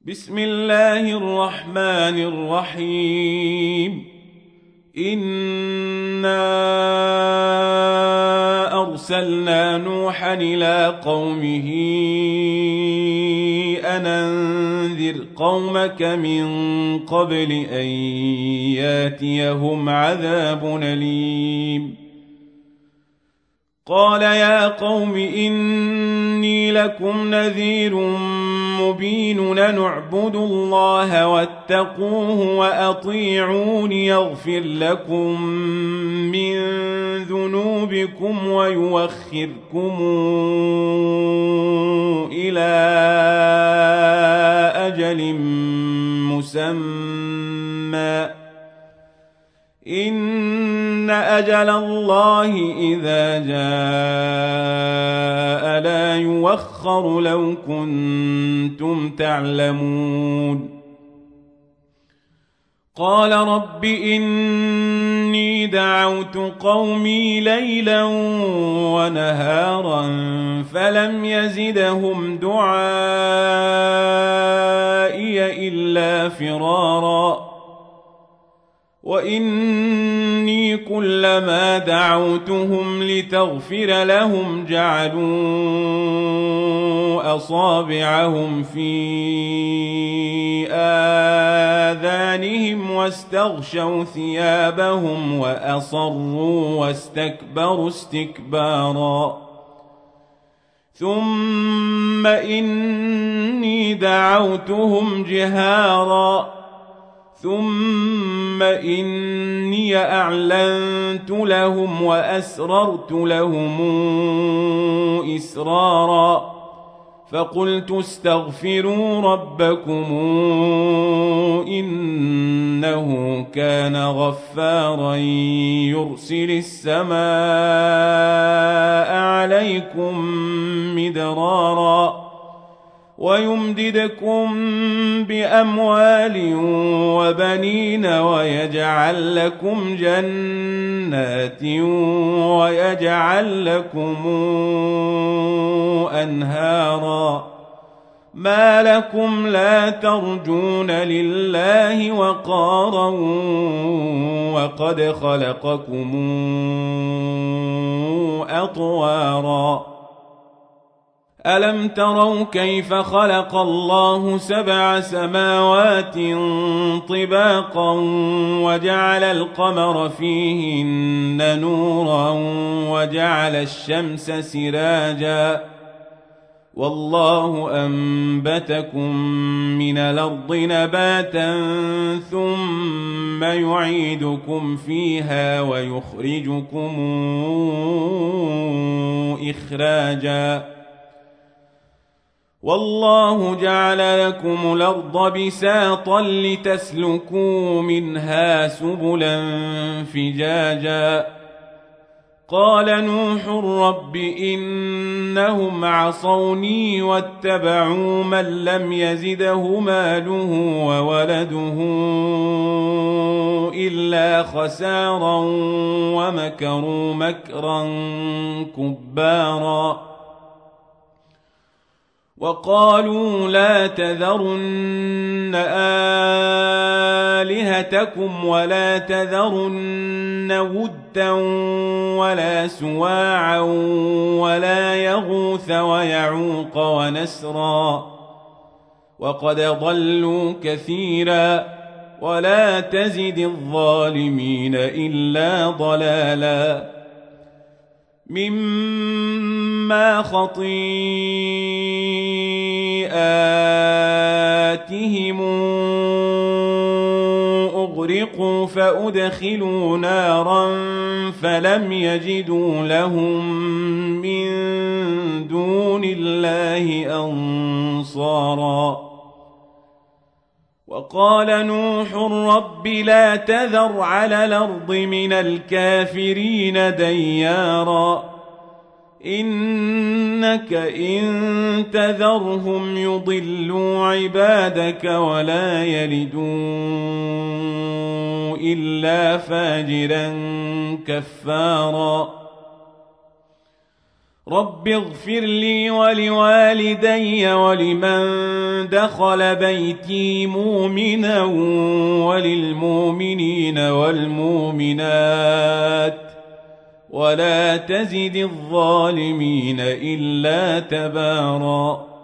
بسم الله الرحمن الرحيم. إنا أرسلنا نوحا إلى قومه أن أنذر قومك من قبل أن ياتيهم عذاب أليم. قال يا قوم إني لكم نذير مبين أن اعبدوا الله واتقوه وأطيعون يغفر لكم من ذنوبكم ويوخركم إلى أجل مسمى إن أجل الله إذا جاء لا يوخر لو كنتم تعلمون. قال رب إني دعوت قومي ليلا ونهارا فلم يزدهم دعائي إلا فرارا وإني كلما دعوتهم لتغفر لهم جعلوا أصابعهم في آذانهم واستغشوا ثيابهم وأصروا واستكبروا استكبارا ثم إني دعوتهم جهارا ثم إني أعلنت لهم وأسررت لهم إسرارا فقلت استغفروا ربكم إنه كان غفارا يرسل السماء عليكم مدرارا ويمددكم بأموال وبنين ويجعل لكم جنات ويجعل لكم أنهارا ما لكم لا ترجون لله وقارا وقد خلقكم أطوارا ألم تروا كيف خلق الله 7 سماوات طباقا وجعل القمر فيهن نورا وجعل الشمس سراجا والله أنبتكم من الأرض نباتا ثم يعيدكم فيها ويخرجكم إخراجا والله جعل لكم الأرض بساطا لتسلكوا منها سبلا فجاجا قال نوح رب إنهم عصوني واتبعوا من لم يزده ماله وولده إلا خسارا ومكروا مكرا كبارا وقالوا لا تذرن آلهتكم ولا تذرن ودا ولا سواعا ولا يغوث ويعوق ونسرا وقد ضلوا كثيرا ولا تزد الظالمين إلا ضلالا مما خطيئاتهم أغرقوا فأدخلوا نارا فلم يجدوا لهم من دون الله أنصارا وقال نوح رب لا تذر على الأرض من الكافرين ديارا إنك إن تذرهم يضلوا عبادك ولا يلدوا إلا فاجرا كفارا رب اغفر لي ولوالدي ولمن دخل بيتي مؤمنا وللمؤمنين والمؤمنات ولا تزد الظالمين إلا تباراً